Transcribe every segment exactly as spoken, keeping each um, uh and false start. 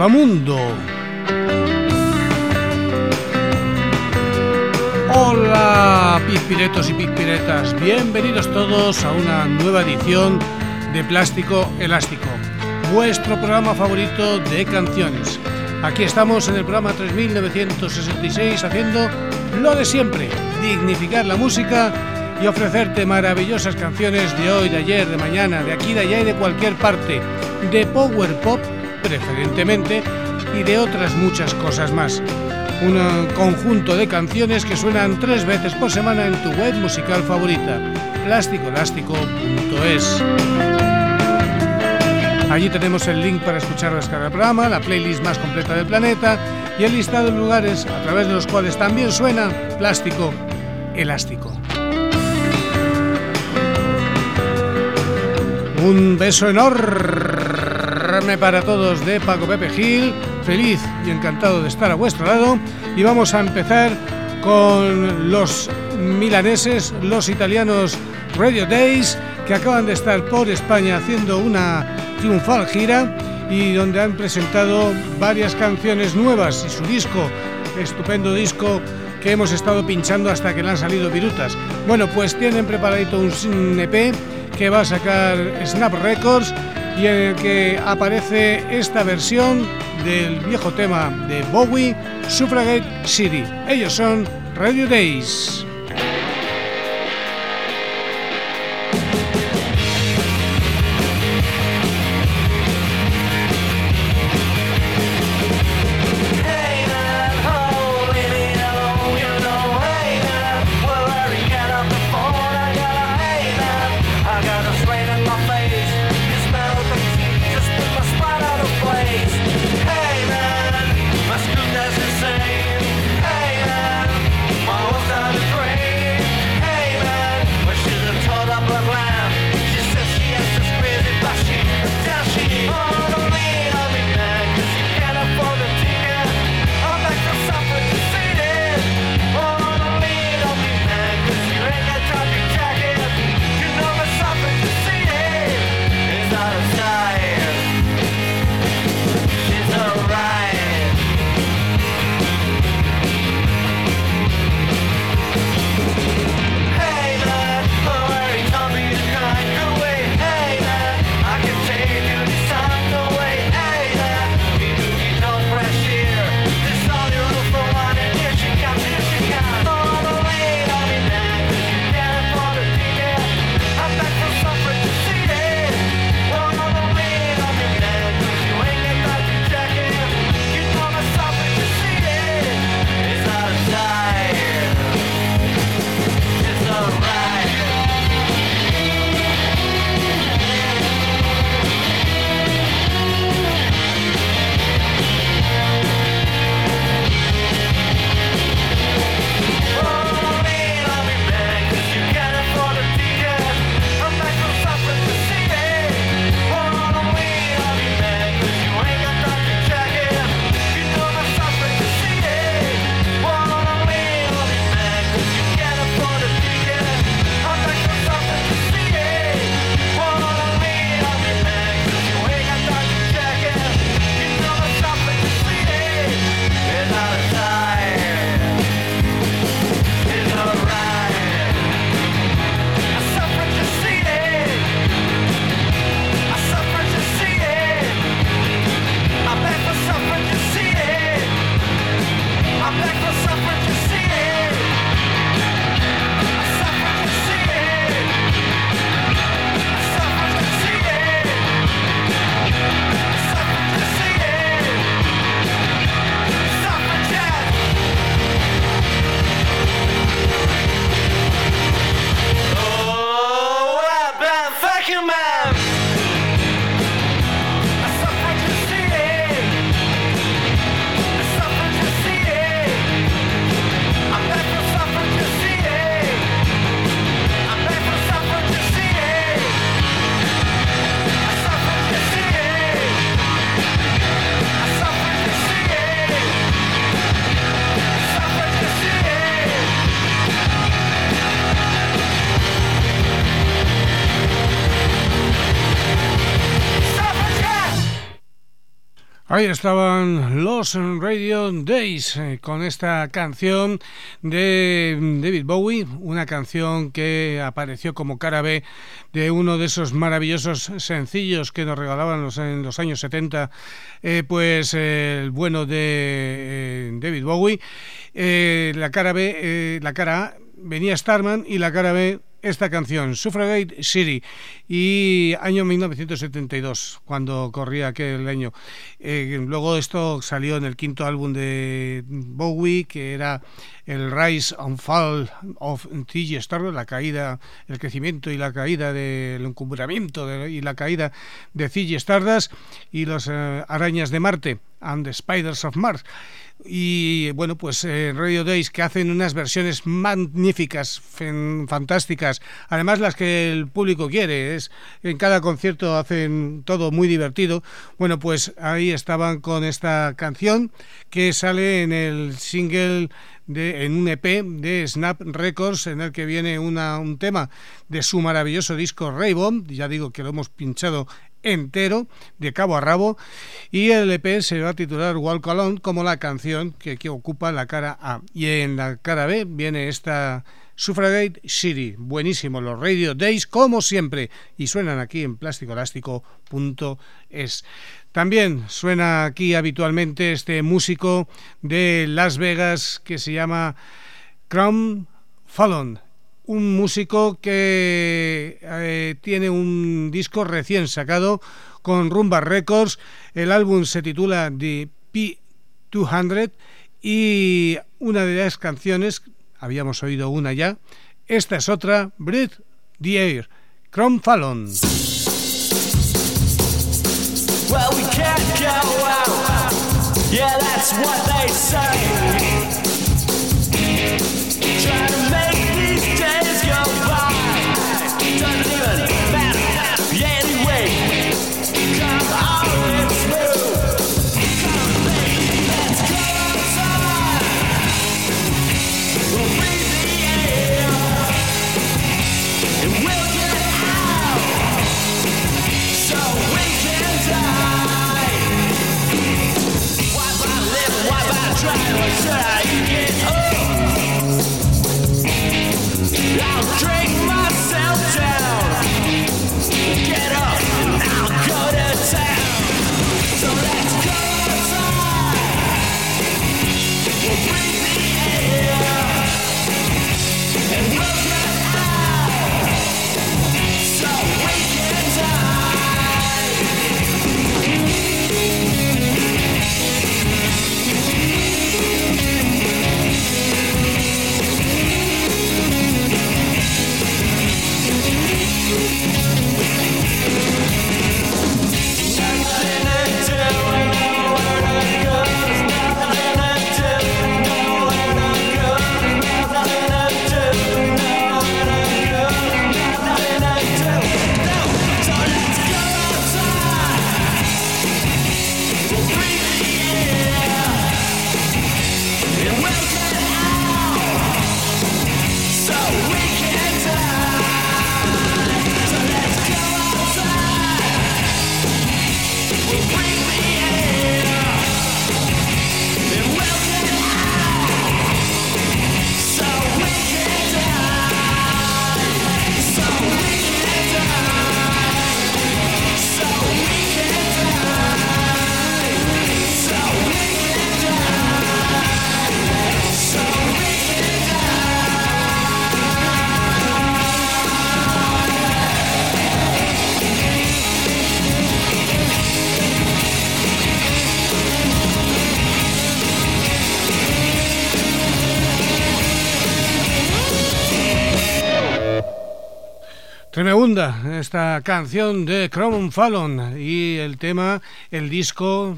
Mundo. Hola pizpiretos y pizpiretas, bienvenidos todos a una nueva edición de Plástico Elástico, vuestro programa favorito de canciones. Aquí estamos en el programa tres mil novecientos sesenta y seis haciendo lo de siempre, dignificar la música y ofrecerte maravillosas canciones de hoy, de ayer, de mañana, de aquí, de allá y de cualquier parte, de power pop preferentemente y de otras muchas cosas más. Un conjunto de canciones que suenan tres veces por semana en tu web musical favorita, plástico elástico punto es. Allí tenemos el link para escuchar cada programa, la playlist más completa del planeta y el listado de lugares a través de los cuales también suena Plástico Elástico. Un beso enorme para todos de Paco Pepe Gil, feliz y encantado de estar a vuestro lado, y vamos a empezar con los milaneses, los italianos Radio Days, que acaban de estar por España haciendo una triunfal gira y donde han presentado varias canciones nuevas y su disco, estupendo disco que hemos estado pinchando hasta que le han salido virutas. Bueno, pues tienen preparadito un E P que va a sacar Snap Records y en el que aparece esta versión del viejo tema de Bowie, Suffragette City. Ellos son Radio Days. Ahí estaban los Radio Days eh, con esta canción de David Bowie, una canción que apareció como cara B de uno de esos maravillosos sencillos que nos regalaban los, en los años setenta, eh, pues eh, el bueno de eh, David Bowie. Eh, la cara B, eh, la cara A venía Starman y la cara B esta canción, Suffragette City, y año mil novecientos setenta y dos, cuando corría aquel año. Eh, luego esto salió en el quinto álbum de Bowie, que era el Rise and Fall of Ziggy Stardust, la caída, el crecimiento y la caída del encumbramiento de, y la caída de Ziggy Stardust, y los eh, arañas de Marte, and the Spiders of Mars. Y bueno, pues eh, Radio Days, que hacen unas versiones magníficas, fen, fantásticas, además las que el público quiere, es en cada concierto hacen todo muy divertido. Bueno, pues ahí estaban con esta canción que sale en el single de, en un E P de Snap Records, en el que viene una, un tema de su maravilloso disco Rainbow. Ya digo que lo hemos pinchado entero, de cabo a rabo, y el E P se va a titular Walk Alone, como la canción que, que ocupa la cara A. Y en la cara B viene esta Suffragette City. Buenísimo, los Radio Days, como siempre, y suenan aquí en plástico elástico punto es. También suena aquí habitualmente este músico de Las Vegas que se llama Crom Fallon, un músico que eh, tiene un disco recién sacado con Rumba Records. El álbum se titula The P doscientos y una de las canciones, habíamos oído una ya, esta es otra, Breathe the Air, Crom Fallon. Well, we can't go out. Yeah, that's what they say. Try to make these days go by. Doesn't even matter anyway. Come on, let's move. Come, baby, let's go outside. We'll breathe the air and we'll get out so we can die. Why by live? Why by try? Or should I get up? I'll drink myself down. Get up and I'll go to town. So let's go outside. We'll breathe the air and we'll get out so we can die. Tremenda esta canción de Crom Fallon y el tema, el disco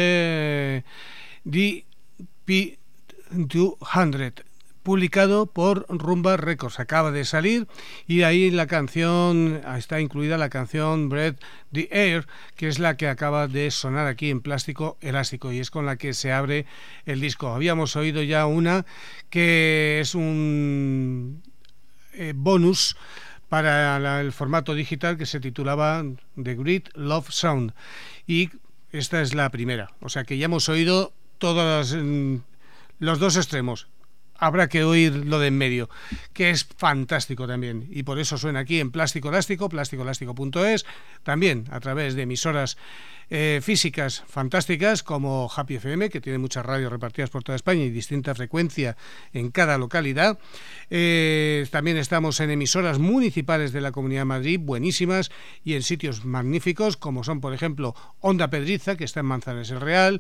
de The P doscientos, publicado por Rumba Records. Acaba de salir y ahí la canción, está incluida la canción Breathe the Air, que es la que acaba de sonar aquí en plástico elástico y es con la que se abre el disco. Habíamos oído ya una que es un eh, bonus para la, el formato digital, que se titulaba The Great Love Sound, y esta es la primera. O sea que ya hemos oído todos los, los dos extremos. Habrá que oír lo de en medio, que es fantástico también, y por eso suena aquí en Plástico Elástico, plástico elástico punto es, también a través de emisoras eh, físicas fantásticas como Happy F M, que tiene muchas radios repartidas por toda España y distinta frecuencia en cada localidad. Eh, también estamos en emisoras municipales de la Comunidad de Madrid, buenísimas, y en sitios magníficos, como son, por ejemplo, Onda Pedriza, que está en Manzanares el Real,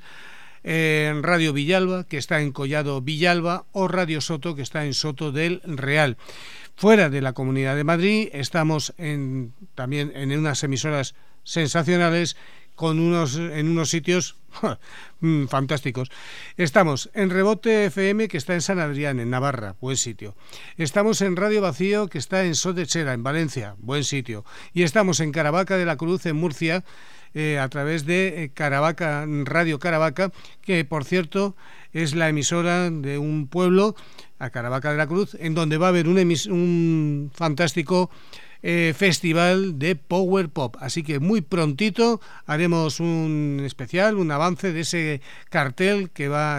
en Radio Villalba, que está en Collado Villalba, o Radio Soto, que está en Soto del Real. Fuera de la Comunidad de Madrid estamos en, también en unas emisoras sensacionales con unos, en unos sitios fantásticos. Estamos en Rebote F M, que está en San Adrián, en Navarra, buen sitio. Estamos en Radio Vacío, que está en Sotechera, en Valencia, buen sitio. Y estamos en Caravaca de la Cruz, en Murcia, Eh, a través de eh, Caravaca, Radio Caravaca, que por cierto es la emisora de un pueblo, a Caravaca de la Cruz, en donde va a haber un, emis- un fantástico eh, festival de Power Pop. Así que muy prontito haremos un especial, un avance de ese cartel que va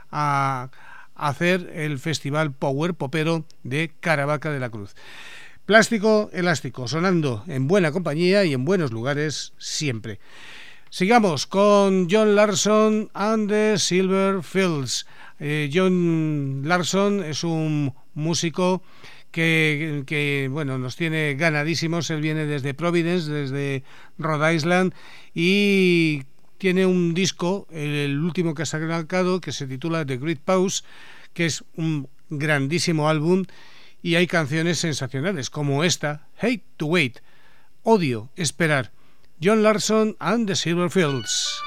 a hacer el festival Power Popero de Caravaca de la Cruz. Plástico Elástico, sonando en buena compañía y en buenos lugares siempre. Sigamos con John Larson and the Silver Fields. Eh, John Larson es un músico que, que bueno, nos tiene ganadísimos. Él viene desde Providence, desde Rhode Island, y tiene un disco, el último que ha sacado, que se titula The Great Pause, que es un grandísimo álbum. Y hay canciones sensacionales como esta, Hate to Wait, Odio Esperar, John Larson and the Silver Fields.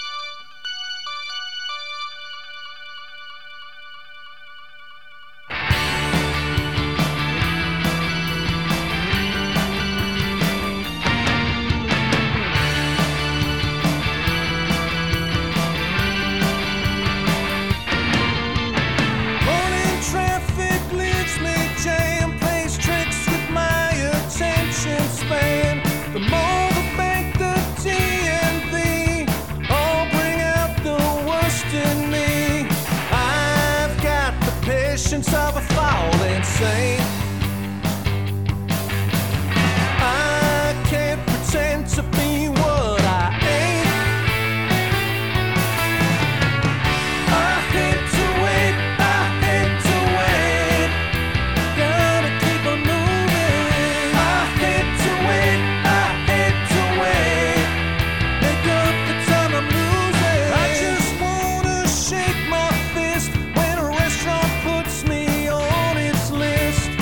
Of a falling saint, I can't pretend to be what I ain't. I hate to wait, I hate to wait. Gotta keep on moving. I hate to wait, I hate to wait. Make up the time I'm losing. I just wanna shake my fist when a restaurant puts me on its list.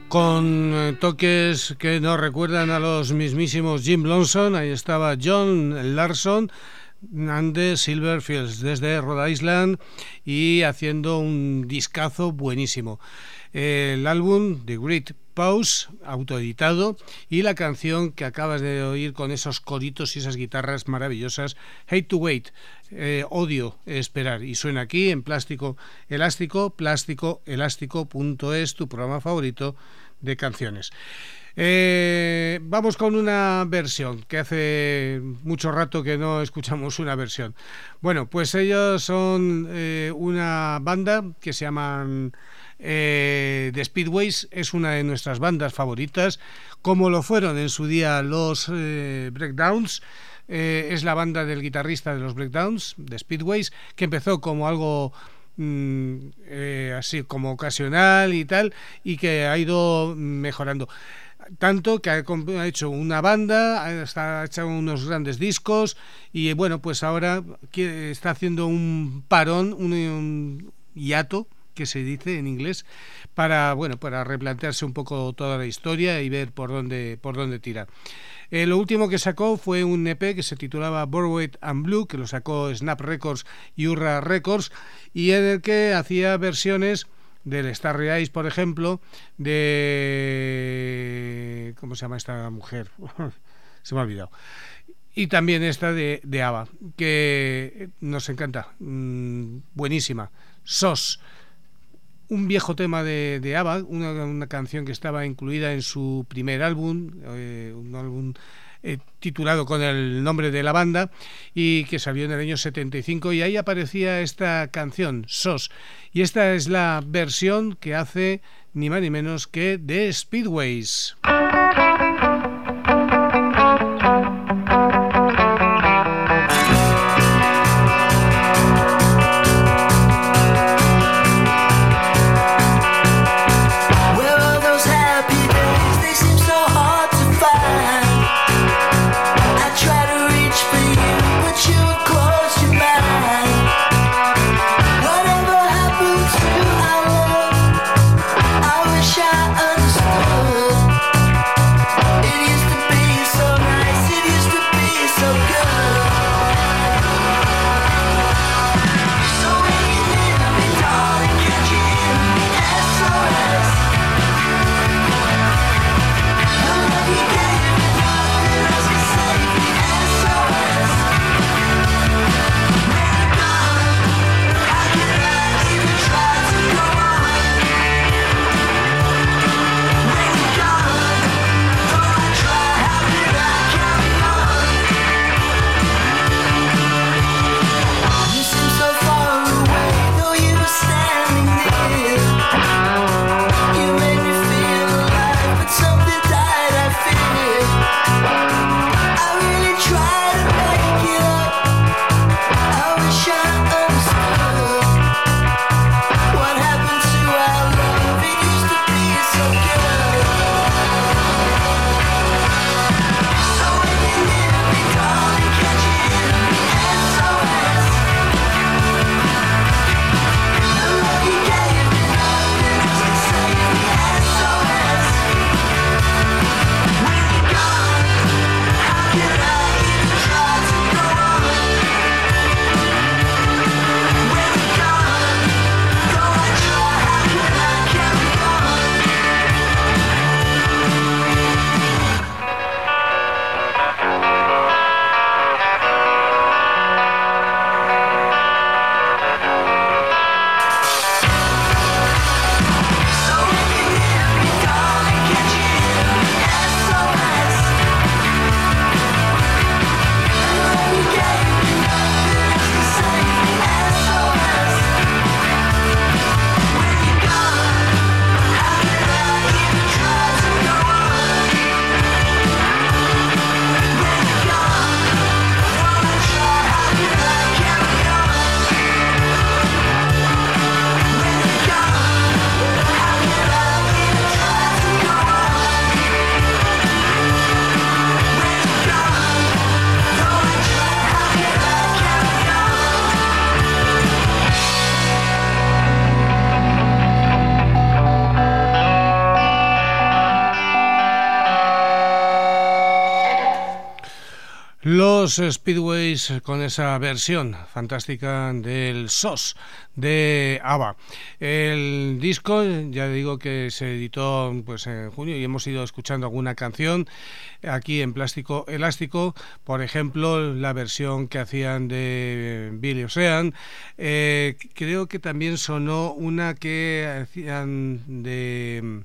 con eh, toques que nos recuerdan a los mismísimos Jim Blonson. Ahí estaba John Larson and the Silverfields desde Rhode Island y haciendo un discazo buenísimo. El álbum The Great Pause, autoeditado, y la canción que acabas de oír con esos coritos y esas guitarras maravillosas, Hate to Wait, eh, odio esperar, y suena aquí en Plástico Elástico, plástico elástico punto es, tu programa favorito de canciones. Eh, vamos con una versión, que hace mucho rato que no escuchamos una versión. Bueno, pues ellos son eh, una banda que se llaman eh, The Speedways. Es una de nuestras bandas favoritas, como lo fueron en su día los eh, Breakdowns. Eh, es la banda del guitarrista de los Breakdowns, The Speedways, que empezó como algo mm, eh, así como ocasional y tal, y que ha ido mejorando. Tanto que ha hecho una banda, ha hecho unos grandes discos y bueno, pues ahora está haciendo un parón, un, un hiato, que se dice en inglés, para bueno, para replantearse un poco toda la historia y ver por dónde por dónde tira. Eh, lo último que sacó fue un E P que se titulaba Borrowed and Blue, que lo sacó Snap Records y Urra Records, y en el que hacía versiones del Starry Eyes, por ejemplo, de... ¿cómo se llama esta mujer? Se me ha olvidado. Y también esta de, de ABBA, que nos encanta, mm, buenísima. S O S, un viejo tema de, de ABBA, una, una canción que estaba incluida en su primer álbum, eh, un álbum eh, titulado con el nombre de la banda, y que salió en el año setenta y cinco, y ahí aparecía esta canción, S O S, y esta es la versión que hace ni más ni menos que The Speedways. I wish I understood. Los Speedways con esa versión fantástica del S O S de ABBA. El disco, ya digo que se editó pues en junio y hemos ido escuchando alguna canción aquí en Plástico Elástico, por ejemplo la versión que hacían de Billy Ocean. Eh, creo que también sonó una que hacían de,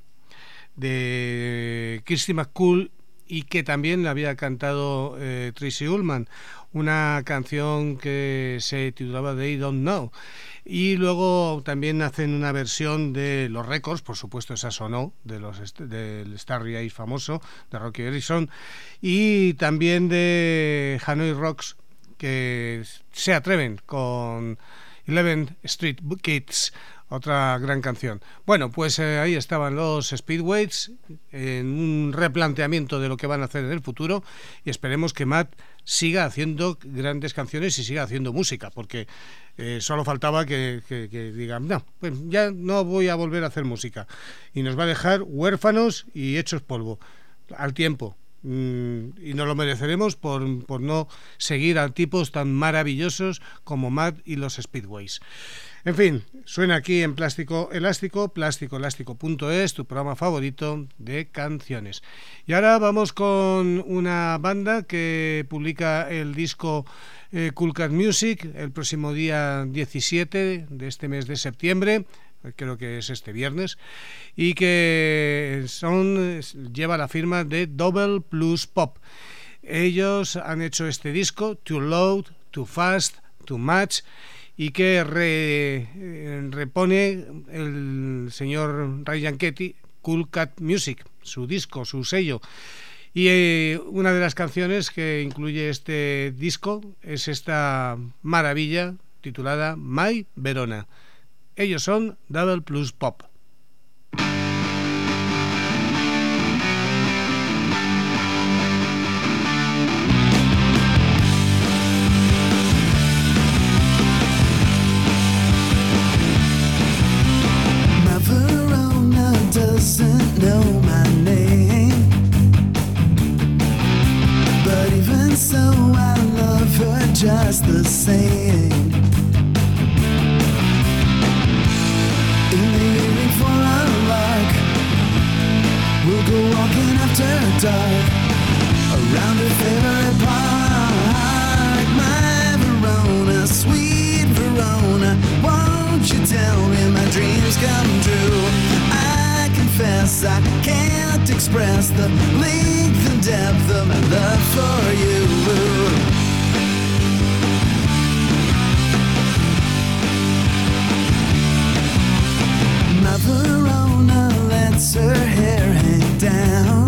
de Kirsty McCool y que también la había cantado eh, Tracy Ullman, una canción que se titulaba They Don't Know. Y luego también hacen una versión de Los Records, por supuesto esa sonó, de los del Starry Eyes famoso, de Rocky Erickson, y también de Hanoi Rocks, que se atreven con eleventh Street Kids, otra gran canción. Bueno, pues eh, ahí estaban los Speedways en un replanteamiento de lo que van a hacer en el futuro y esperemos que Matt siga haciendo grandes canciones y siga haciendo música, porque eh, solo faltaba que, que, que digan, no, pues ya no voy a volver a hacer música y nos va a dejar huérfanos y hechos polvo al tiempo. Y nos lo mereceremos por, por no seguir a tipos tan maravillosos como Matt y los Speedways. En fin, suena aquí en Plástico Elástico, plástico elástico punto es, tu programa favorito de canciones. Y ahora vamos con una banda que publica el disco eh, Cool Cat Music el próximo día diecisiete de este mes de septiembre, creo que es este viernes, y que son lleva la firma de Double Plus Pop. Ellos han hecho este disco, Too Loud, Too Fast, Too Much, y que re, repone el señor Ryan Ketty, Cool Cat Music, su disco, su sello. Y eh, una de las canciones que incluye este disco es esta maravilla titulada My Verona. Ellos son Double Plus Pop. My Verona doesn't know my name, but even so I love her just the same. We'll go walking after dark around her favorite park. My Verona, sweet Verona, won't you tell me my dreams come true? I confess I can't express the length and depth of my love for you. My Verona lets her hair hang down.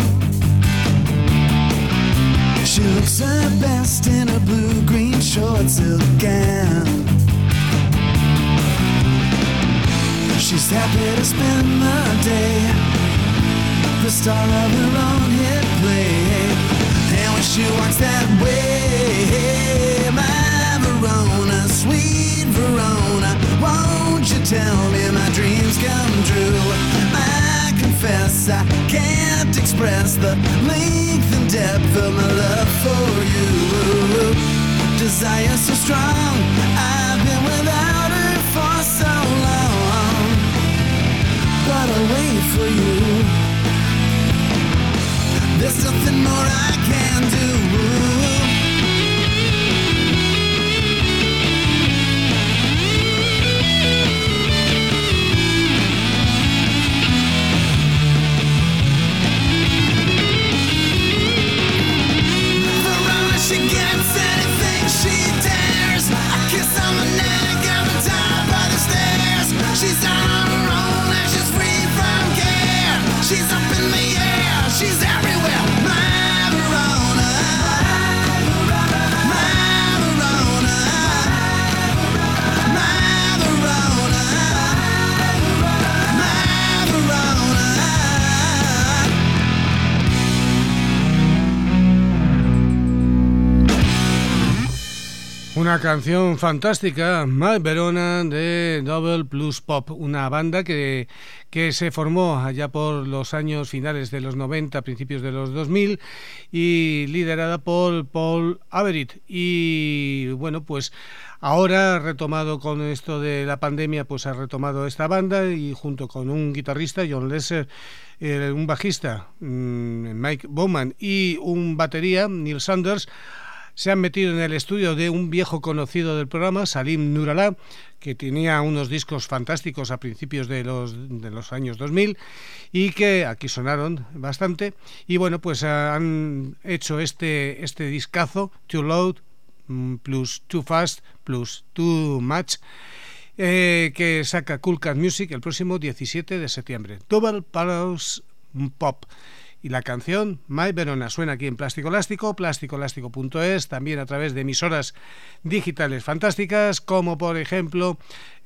She looks her best in a blue-green short silk gown. She's happy to spend the day, the star of her own hit play. And when she walks that way, my Verona, sweet Verona, won't you tell me my dreams come true? I confess I can't express the length and depth of my love for you. Desire so strong, I've been without her for so long, but I'll wait for you. There's nothing more I can do. She gets anything she dares. A kiss on the neck and the top of the stairs. She's on her own and she's free from care. Una canción fantástica, My Verona de Double Plus Pop, una banda que, que se formó allá por los años finales de los noventa, principios de los dos mil, y liderada por Paul Averitt. Y bueno, pues ahora ha retomado con esto de la pandemia, pues ha retomado esta banda y junto con un guitarrista, John Lesser, eh, un bajista, mmm, Mike Bowman, y un batería, Neil Sanders, se han metido en el estudio de un viejo conocido del programa, Salim Nurallah, que tenía unos discos fantásticos a principios de los, de los años dos mil y que aquí sonaron bastante. Y bueno, pues han hecho este, este discazo, Too Loud plus Too Fast plus Too Much, eh, que saca Cool Cat Music el próximo diecisiete de septiembre. Double Plus Pop. Y la canción My Verona suena aquí en Plástico Elástico, plástico elástico punto es, también a través de emisoras digitales fantásticas, como por ejemplo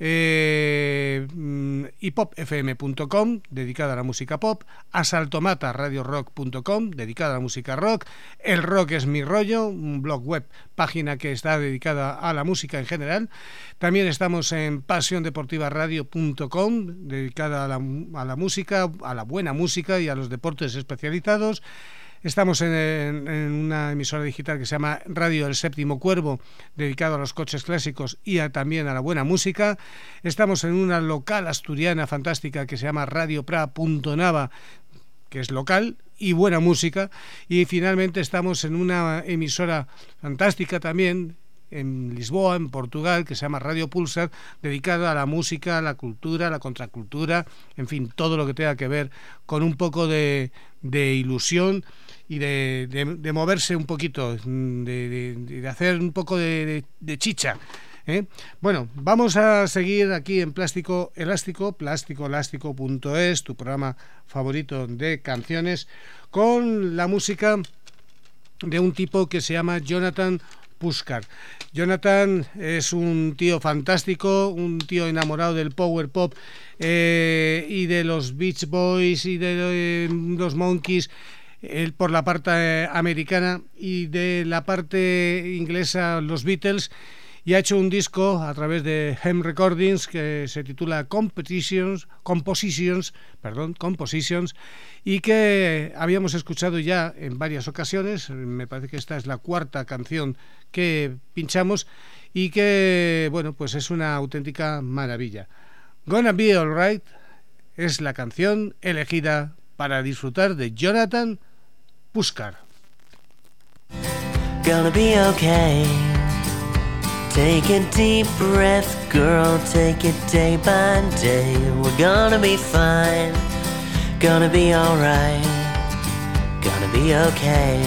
eh, hipop f m punto com, dedicada a la música pop, asaltomata radio rock punto com, dedicada a la música rock, El Rock es mi rollo, un blog web, página que está dedicada a la música en general. También estamos en pasión deportiva radio punto com, dedicada a la, a la música, a la buena música y a los deportes especializados. Estamos en, en, en una emisora digital que se llama Radio El Séptimo Cuervo, dedicado a los coches clásicos y a, también a la buena música. Estamos en una local asturiana fantástica que se llama Radio Pra punto Nava, que es local y buena música. Y finalmente estamos en una emisora fantástica también en Lisboa, en Portugal, que se llama Radio Pulsar, dedicada a la música, a la cultura, a la contracultura, en fin, todo lo que tenga que ver con un poco de, de ilusión y de, de, de moverse un poquito, de, de, de hacer un poco de, de, de chicha, ¿eh? Bueno, vamos a seguir aquí en Plástico Elástico, plástico elástico punto es, tu programa favorito de canciones, con la música de un tipo que se llama Jonathan Puskar. Jonathan es un tío fantástico, un tío enamorado del power pop eh, y de los Beach Boys y de eh, los Monkees, él por la parte eh, americana, y de la parte inglesa los Beatles, y ha hecho un disco a través de Hem Recordings que se titula Competitions, Compositions, perdón, Compositions, y que habíamos escuchado ya en varias ocasiones. Me parece que esta es la cuarta canción que pinchamos y que, bueno, pues es una auténtica maravilla. Gonna Be Alright es la canción elegida para disfrutar de Jonathan Puskar. Gonna be okay. Take a deep breath, girl, take it day by day. We're gonna be fine, gonna be alright, gonna be okay.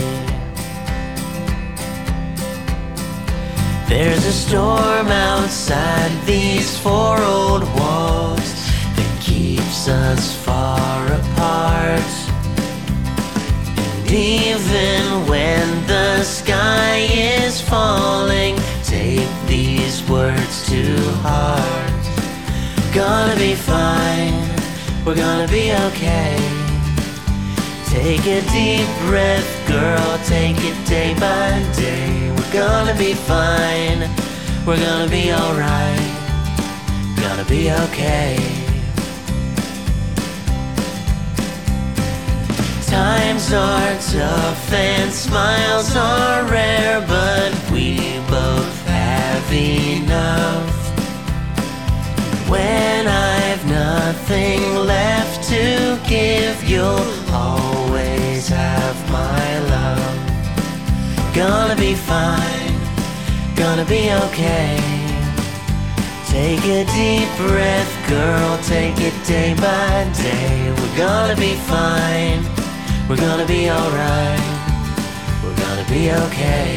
There's a storm outside these four old walls that keeps us far apart. And even when the sky is falling, take these words to heart. Gonna be fine, we're gonna be okay. Take a deep breath, girl, take it day by day. We're gonna be fine, we're gonna be alright, gonna be okay. Times are tough and smiles are rare, but we both have enough. When I've nothing left to give, you'll always have my love. Gonna be fine, gonna be okay. Take a deep breath, girl, take it day by day. We're gonna be fine, we're gonna be alright, we're gonna be okay.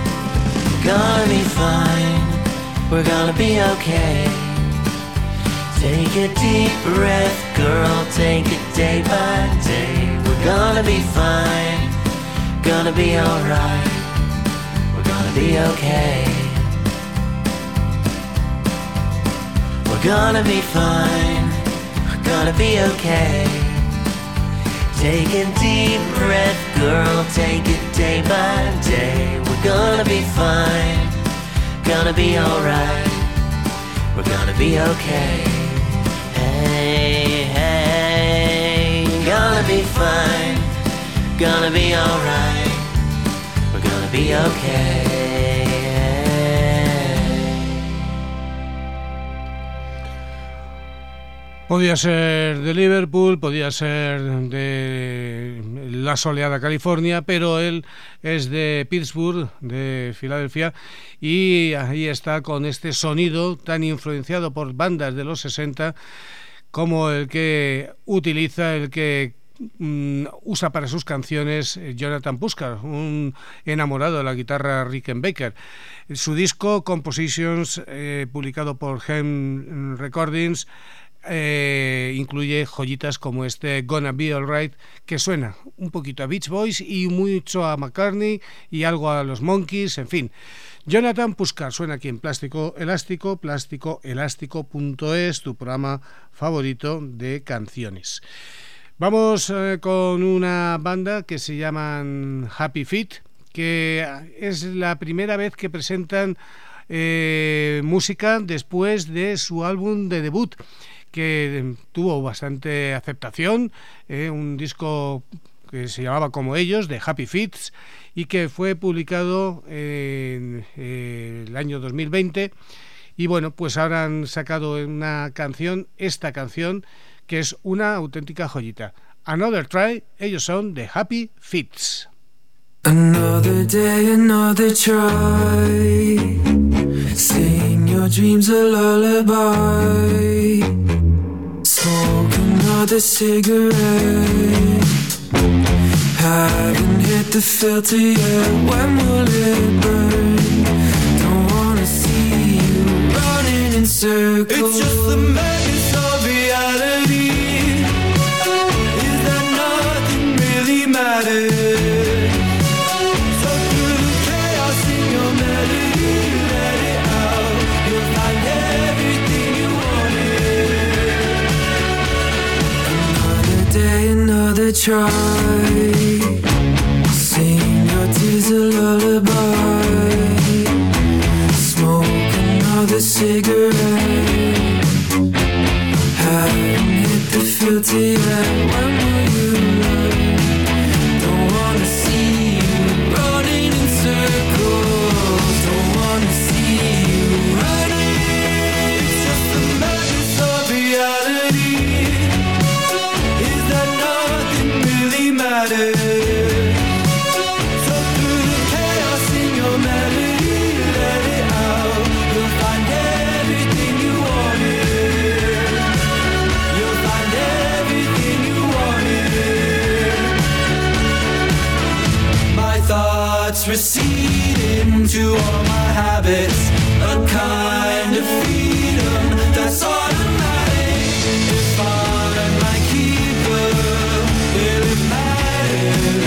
Gonna be fine, we're gonna be okay. Take a deep breath, girl, take it day by day. We're gonna be fine, gonna be alright. We're gonna be okay. We're gonna be fine, we're gonna be okay. Take a deep breath, girl, take it day by day. We're gonna be fine, gonna be alright. We're gonna be okay. Hey, hey, gonna be fine, gonna be alright. We're gonna be okay. Podía ser de Liverpool, podía ser de la soleada California, pero él es de Pittsburgh, de Filadelfia, y ahí está con este sonido tan influenciado por bandas de los sesenta como el que utiliza, el que mm, usa para sus canciones Jonathan Puskar, un enamorado de la guitarra Rickenbacker. Su disco Compositions, eh, publicado por Hem Recordings, Eh, incluye joyitas como este Gonna Be Alright, que suena un poquito a Beach Boys y mucho a McCartney y algo a los Monkees, en fin. Jonathan Puskar suena aquí en Plástico Elástico, plástico elástico punto es, tu programa favorito de canciones. Vamos eh, con una banda que se llaman Happy Feet, que es la primera vez que presentan eh, música después de su álbum de debut, que tuvo bastante aceptación, eh, un disco que se llamaba como ellos, de Happy Feet, y que fue publicado en eh, el año dos mil veinte, y bueno, pues ahora han sacado una canción, esta canción, que es una auténtica joyita. Another Try, ellos son de Happy Feet. Another day, another try. Sing your dreams a lullaby. Smoke another cigarette. Haven't hit the filter yet. When will it burn? Don't wanna see you running in circles. It's just the madness of reality. Is that nothing really matters? Try, sing your tears a lullaby, smoke another cigarette, haven't hit the filter yet. When will you learn? Don't wanna see you running in circles, don't wanna see you running. It's just the madness of reality. So through the chaos in your melody, let it out. You'll find everything you wanted. You'll find everything you wanted. My thoughts recede into all my habits, a kind of freedom that's automatic. If I'm my keeper, will it matter?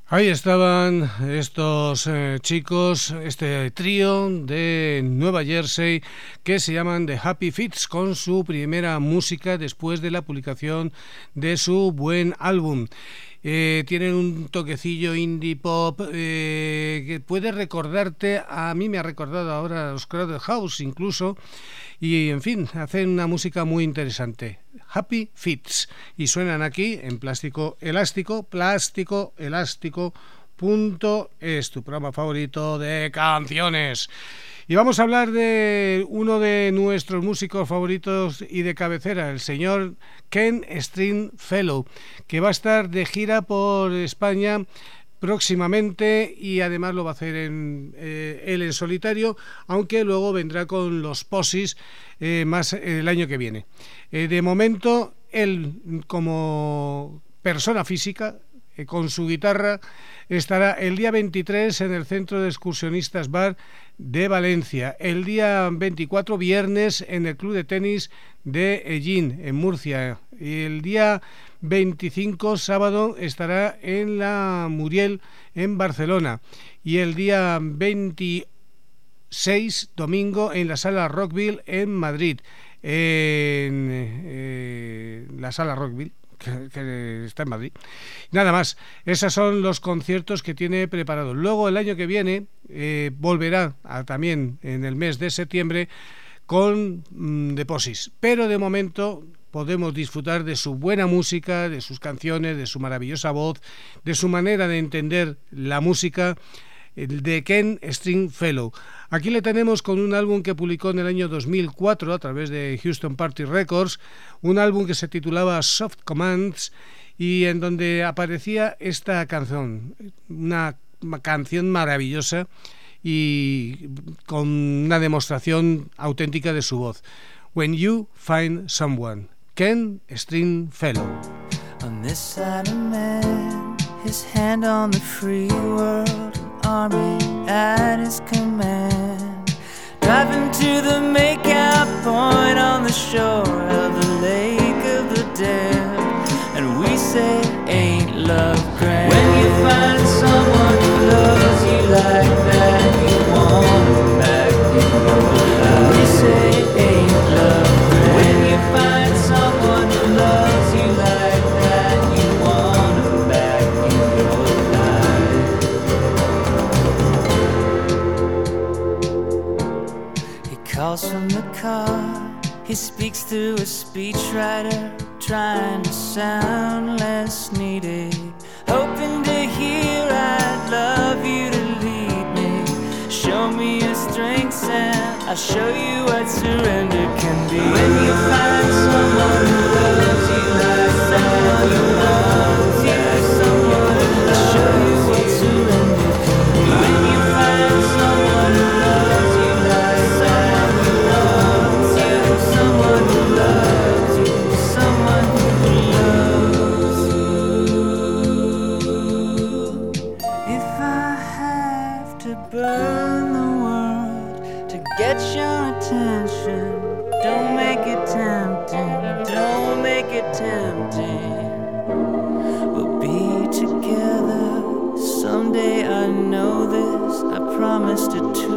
Ahí estaban estos eh, chicos, este trío de Nueva Jersey que se llaman The Happy Fits, con su primera música después de la publicación de su buen álbum. Eh, tienen un toquecillo indie pop eh, que puede recordarte, a mí me ha recordado ahora a los Crowded House incluso, y en fin, hacen una música muy interesante. Happy Fits, y suenan aquí en Plástico Elástico, Plástico Elástico punto es, tu programa favorito de canciones. Y vamos a hablar de uno de nuestros músicos favoritos y de cabecera, el señor Ken Stringfellow, que va a estar de gira por España próximamente, y además lo va a hacer en, eh, él en solitario, aunque luego vendrá con los Posis eh, más el año que viene. Eh, de momento, él como persona física, eh, con su guitarra, estará el día veintitrés en el Centro de Excursionistas Bar de Valencia, el día veinticuatro, viernes, en el Club de Tenis de Ellín, en Murcia, y el día veinticinco, sábado, estará en la Muriel, en Barcelona, y el día veintiséis, domingo, en la Sala Rockville, en Madrid, en eh, la Sala Rockville, que, que está en Madrid. Nada más, esos son los conciertos que tiene preparados. Luego, el año que viene, eh, volverá a, también en el mes de septiembre con mmm, The Posis, pero de momento podemos disfrutar de su buena música, de sus canciones, de su maravillosa voz, de su manera de entender la música, de Ken Stringfellow. Aquí le tenemos con un álbum que publicó en el año dos mil cuatro a través de Houston Party Records, un álbum que se titulaba Soft Commands, y en donde aparecía esta canción, una canción maravillosa y con una demostración auténtica de su voz. When You Find Someone, Ken Stringfellow. On this side of man, his hand on the free world, an army at his command, driving to the makeout point on the shore of the lake of the dead, and we say, ain't love grand? When you find someone who loves you like that, you want them back in your life. We say, ain't love grand? When you find someone who loves you like that, you want them back in your life. He calls from the car, he speaks through a speechwriter, trying to sound less needy, hoping to hear I'd love you to lead me. Show me your strengths and I'll show you what surrender can be. When you find someone who loves you like that, you loves you, someone I'll show you what surrender can be. When you find someone who loves you like that, you loves you, someone who loves you, someone who loves you. If I have to burn the world to get your attention, don't make it tempting, don't make it tempting. We'll be together someday, I know this, I promised it to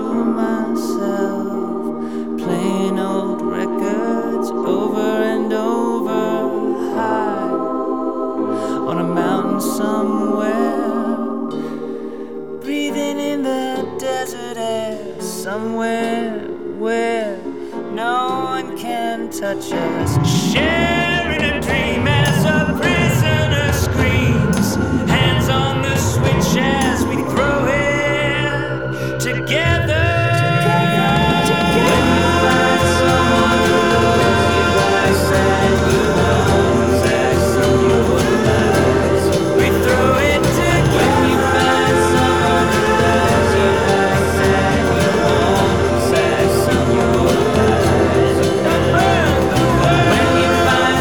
myself. Playing old records over and over, high on a mountain somewhere, breathing in the desert air, somewhere where no one can touch us. Sharing a dream as a prisoner screams, hands on the switch as we throw it together. When you find someone who loves you like that, you know that's in your lives. We throw it together. When you find someone who loves you like that, you know that's in your lives. When you find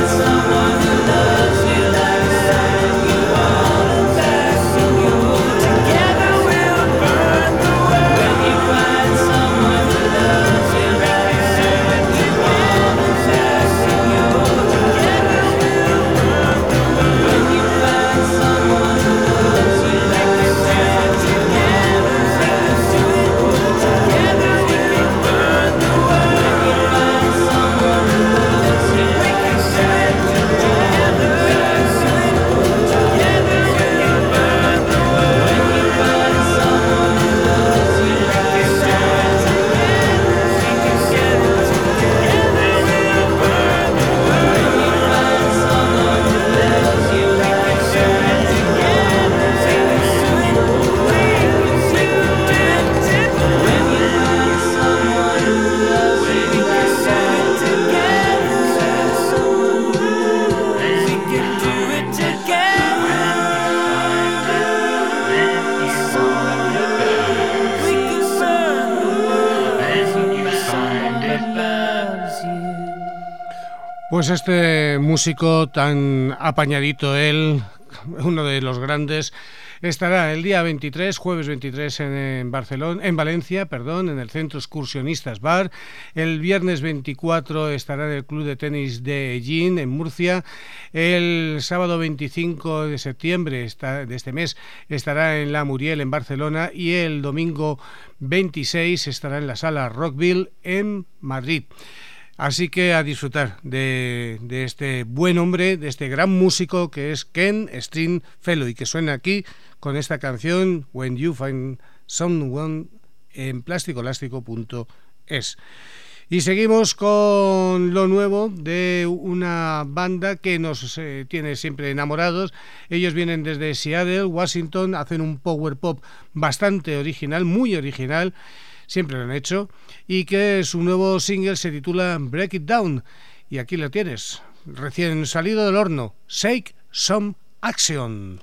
Pues este músico tan apañadito, él, uno de los grandes, estará el día veintitrés, jueves veintitrés en, en Barcelona, en Valencia, perdón, en el Centro Excursionistas Bar. El viernes veinticuatro estará en el Club de Tenis de Ellín, en Murcia. El sábado veinticinco de septiembre está, de este mes estará en La Muriel, en Barcelona. Y el domingo veintiséis estará en la Sala Rockville, en Madrid. Así que a disfrutar de, de este buen hombre, de este gran músico que es Ken Stringfellow, y que suena aquí con esta canción When You Find Someone en plasticolástico punto es. Y seguimos con lo nuevo de una banda que nos eh, tiene siempre enamorados. Ellos vienen desde Seattle, Washington, hacen un power pop bastante original, muy original, siempre lo han hecho, y que su nuevo single se titula Break It Down, y aquí lo tienes, recién salido del horno, Take Some Action.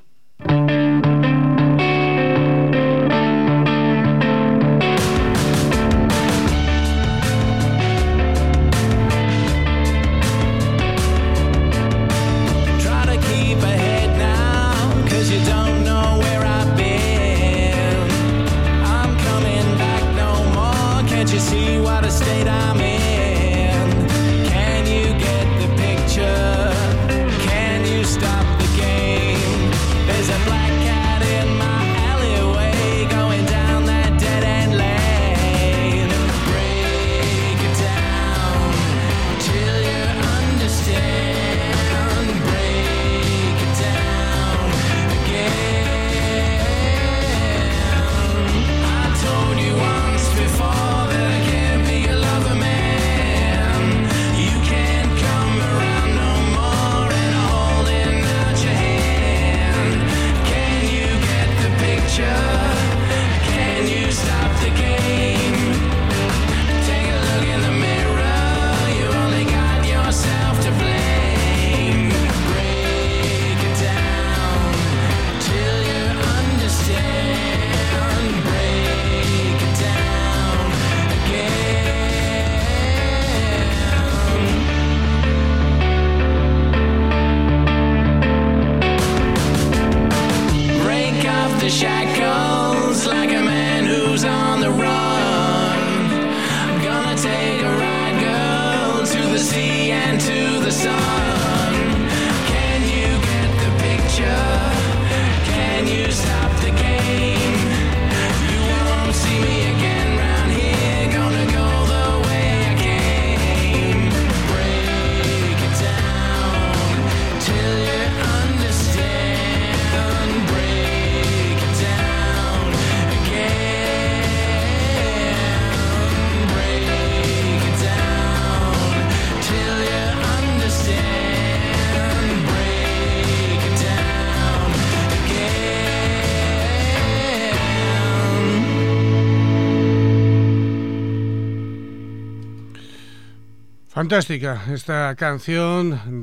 Fantástica esta canción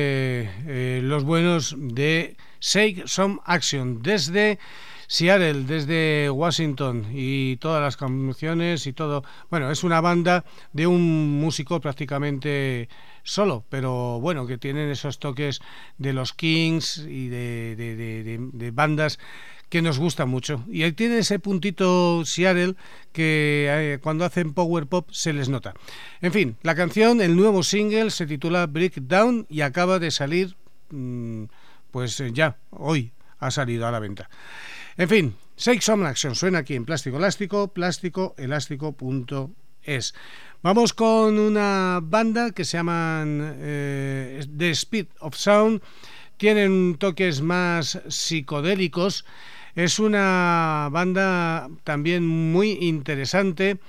de eh, los buenos de Take Some Action desde Seattle, desde Washington, y todas las canciones y todo. Bueno, es una banda de un músico prácticamente solo, pero bueno, que tienen esos toques de los Kings y de, de, de, de, de bandas que nos gusta mucho, y ahí tiene ese puntito Seattle que eh, cuando hacen power pop se les nota. En fin, la canción, el nuevo single se titula Break It Down y acaba de salir, mmm, pues eh, ya, hoy ha salido a la venta. En fin, Take Some Action suena aquí en Plástico Elástico, plasticoelástico punto es. Vamos con una banda que se llaman eh, The Speed of Sound. Tienen toques más psicodélicos. Es una banda también muy interesante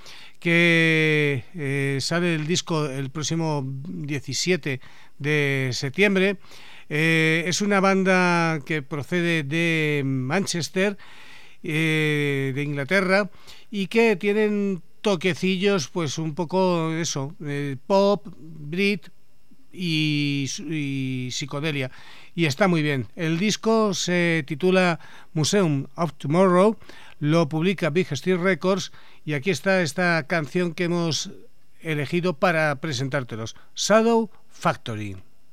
que eh, sale el disco el próximo diecisiete de septiembre. Eh, es una banda que procede de Manchester, eh, de Inglaterra, y que tienen toquecillos, pues un poco eso, eh, pop, brit y, y psicodelia, y está muy bien. El disco se titula Museum of Tomorrow, lo publica Big Steel Records, y aquí está esta canción que hemos elegido para presentártelos, Shadow Factory.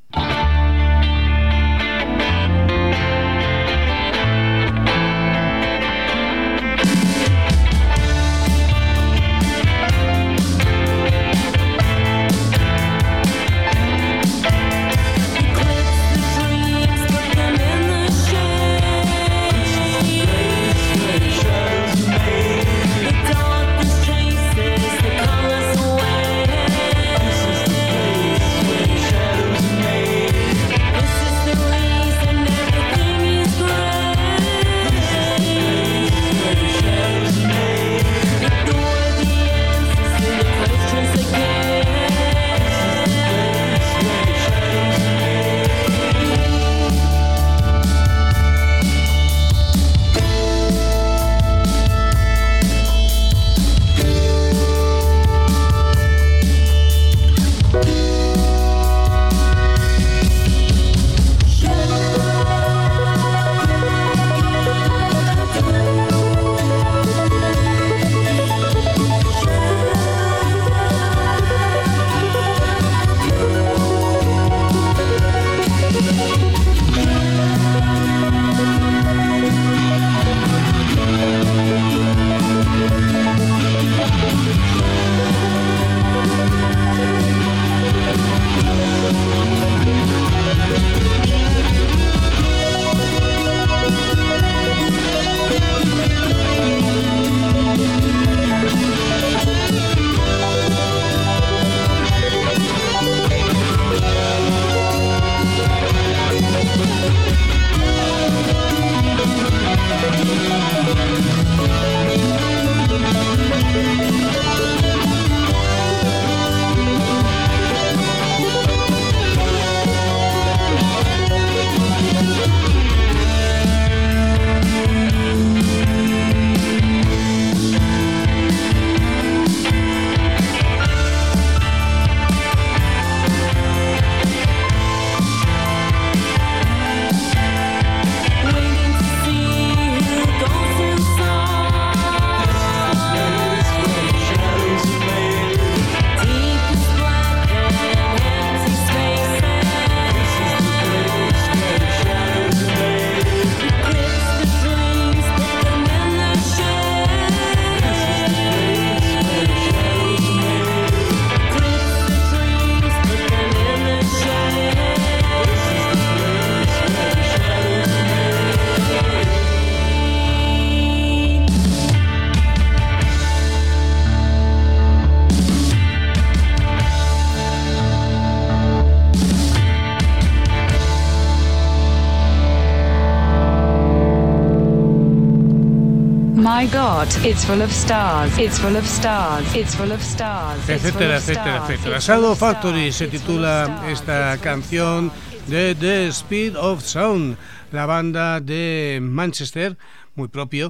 My God, it's full of stars, it's full of stars, it's full of stars, etcétera, etcétera, etcétera. Shadow Factory se titula esta canción de The Speed of Sound, la banda de Manchester, muy propio,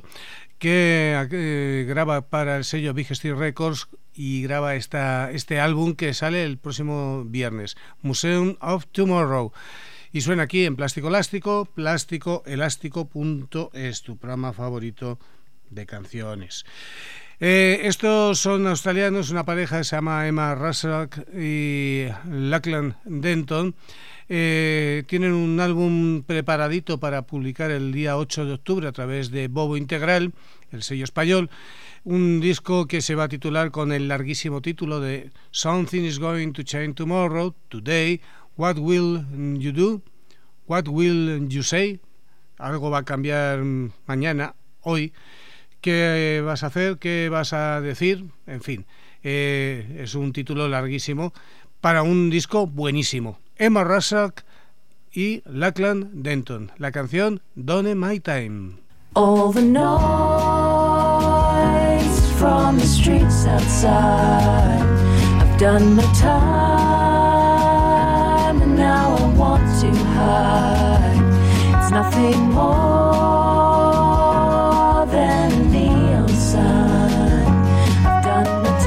que eh, graba para el sello Big Steel Records y graba esta, este álbum que sale el próximo viernes, Museum of Tomorrow. Y suena aquí en Plástico Elástico, plástico elástico punto es, tu programa favorito de canciones. Eh, estos son australianos, una pareja que se llama Emma Russell y Lachlan Denton. Eh, tienen un álbum preparadito para publicar el día ocho de octubre a través de Bobo Integral, el sello español. Un disco que se va a titular con el larguísimo título de Something is going to change tomorrow, today, what will you do, what will you say, algo va a cambiar mañana, hoy, qué vas a hacer, qué vas a decir, en fin, eh, es un título larguísimo para un disco buenísimo. Emma Russell y Lachlan Denton, la canción Done My Time. All the noise from the streets outside, I've done my time and now I want to hide. It's nothing more than a neon sign. I've done my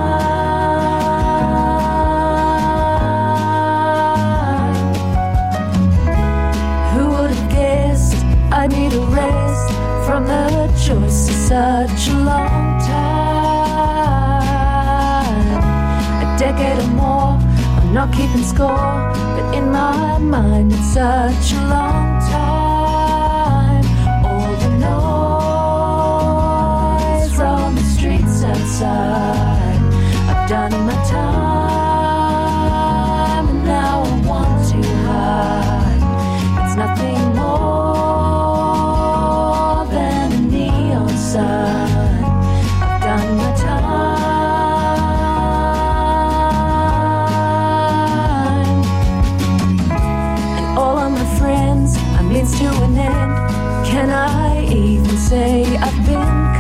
time. Who would have guessed I need a rest from the choice of such a long time? I decade or more. I'm not keeping score, but in my mind it's such a long time. All the noise on the streets outside. I've done my time, and now I want to hide. It's nothing more than a neon sign. I've done my time, and all of my friends are means to an end. Can I even say I've been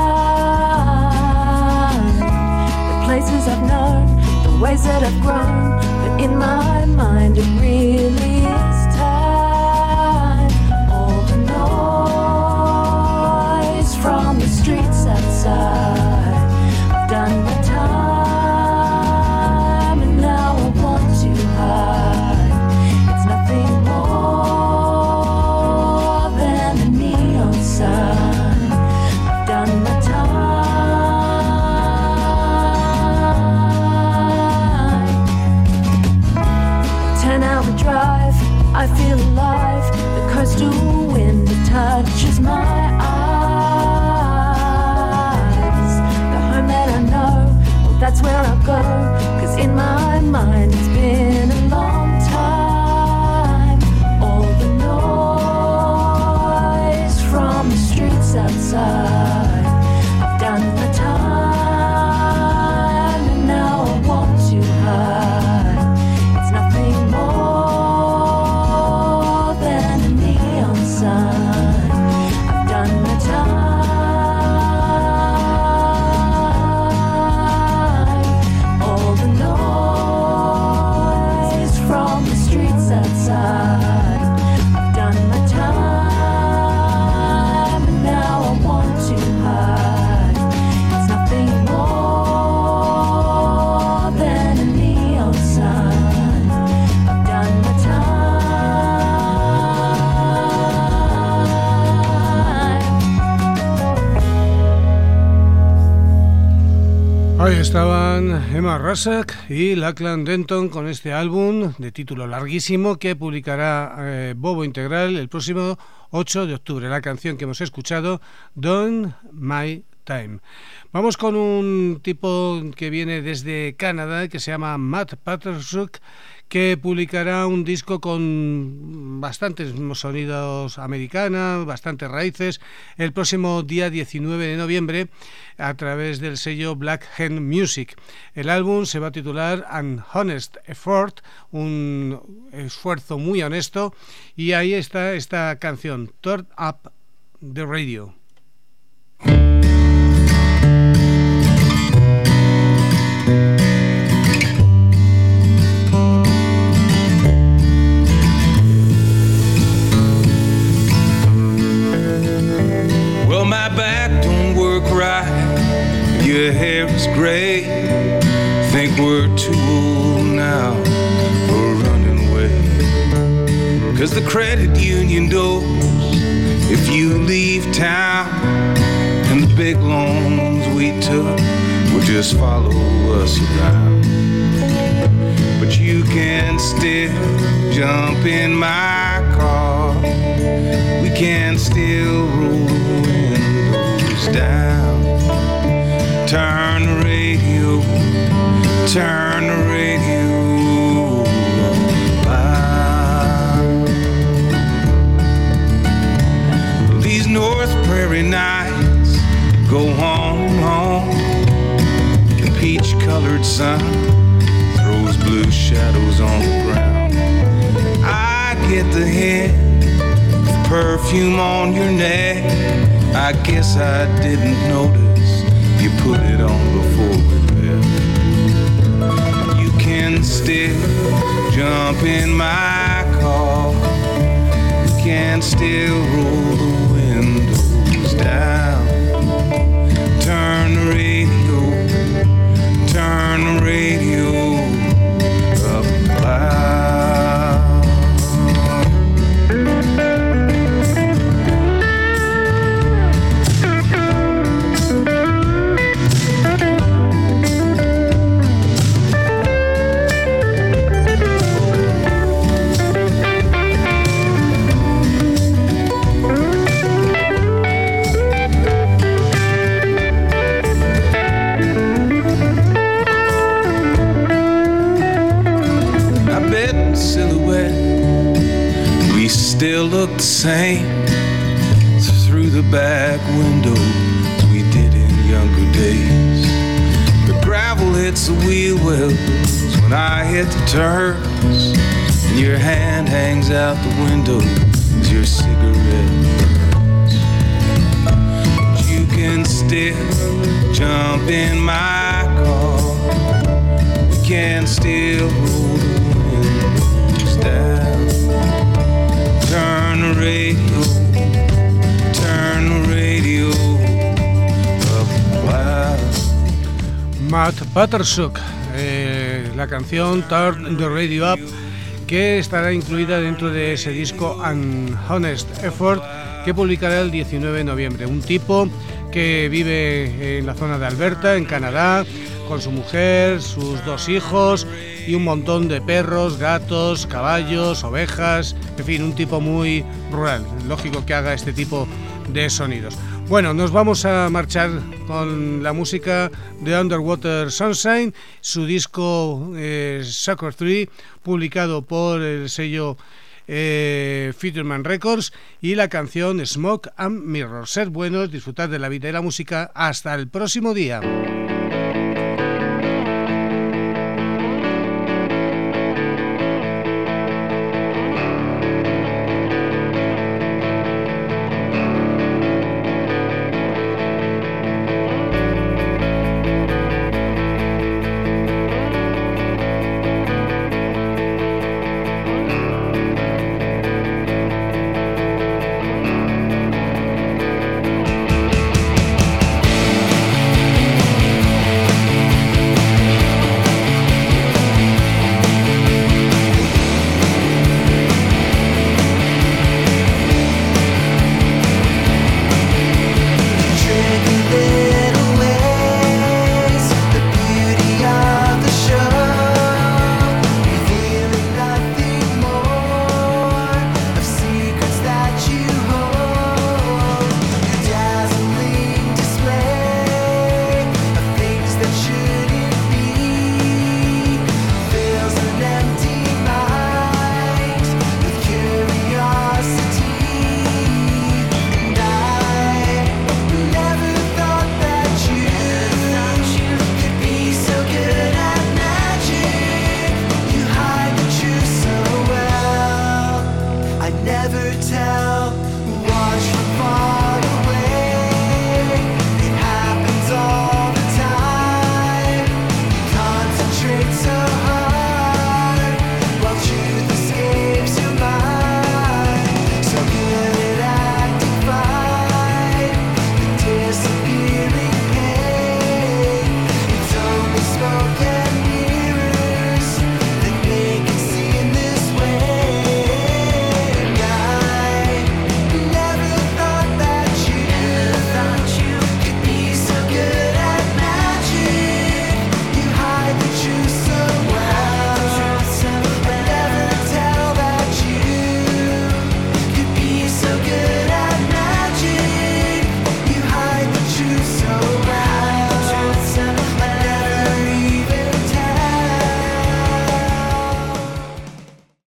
kind? The places I've known, the ways that I've grown, but in my mind it really is time. All the noise from the streets outside. I've done my time, and now I want to hide. It's nothing more than a neon sign. I've done my time. Ten hour drive, I feel alive. The coastal wind it touches my eyes. The home that I know, well that's where I'll go. Cause in my mind it's been a long time. All the noise from the streets outside. I've done my time, and now I want to hide. It's nothing more than a neon sign. I've done my time. All the noise from the streets outside. I've done my time, and now I want to hide. It's nothing more than a neon sign. I've done my time. Ahí estaban Emma Russack y Lachlan Denton con este álbum de título larguísimo que publicará eh, Bobo Integral el próximo ocho de octubre. La canción que hemos escuchado, Done My Time. Vamos con un tipo que viene desde Canadá que se llama Matt Patterson, que publicará un disco con bastantes sonidos americanos, bastantes raíces, el próximo día diecinueve de noviembre a través del sello Black Hen Music. El álbum se va a titular An Honest Effort, un esfuerzo muy honesto, y ahí está esta canción, Turn Up the Radio. Well, my back don't work right. Your hair is gray. Think we're too old now for running away. Cause the credit union knows if you leave town, and the big loans we took will just follow us around. But you can still jump in my car. We can still roll the windows down. Turn the radio, turn the radio loud. These North Prairie nights go on, on. The peach-colored sun throws blue shadows on the ground. I get the hint, perfume on your neck. I guess I didn't notice you put it on before we left. You can still jump in my car. You can still roll the windows down. Turn the radio, turn the radio up loud. splitting silhouette. We still look the same through the back window as we did in younger days. The gravel hits the wheel wells when I hit the turns, and your hand hangs out the window as your cigarette burns. But you can still jump in my car, we can still roll the windows down. Turn the radio, turn the radio up loud. Matt Patterson, eh, la canción Turn the Radio Up, que estará incluida dentro de ese disco An Honest Effort, que publicará el diecinueve de noviembre. Un tipo que vive en la zona de Alberta, en Canadá, con su mujer, sus dos hijos y un montón de perros, gatos, caballos, ovejas, en fin, un tipo muy rural. Lógico que haga este tipo de sonidos. Bueno, nos vamos a marchar con la música de Underwater Sunshine, su disco eh, Sucker tres, publicado por el sello eh, Featurman Records, y la canción Smoke and Mirrors. Ser buenos, disfrutar de la vida y la música. Hasta el próximo día.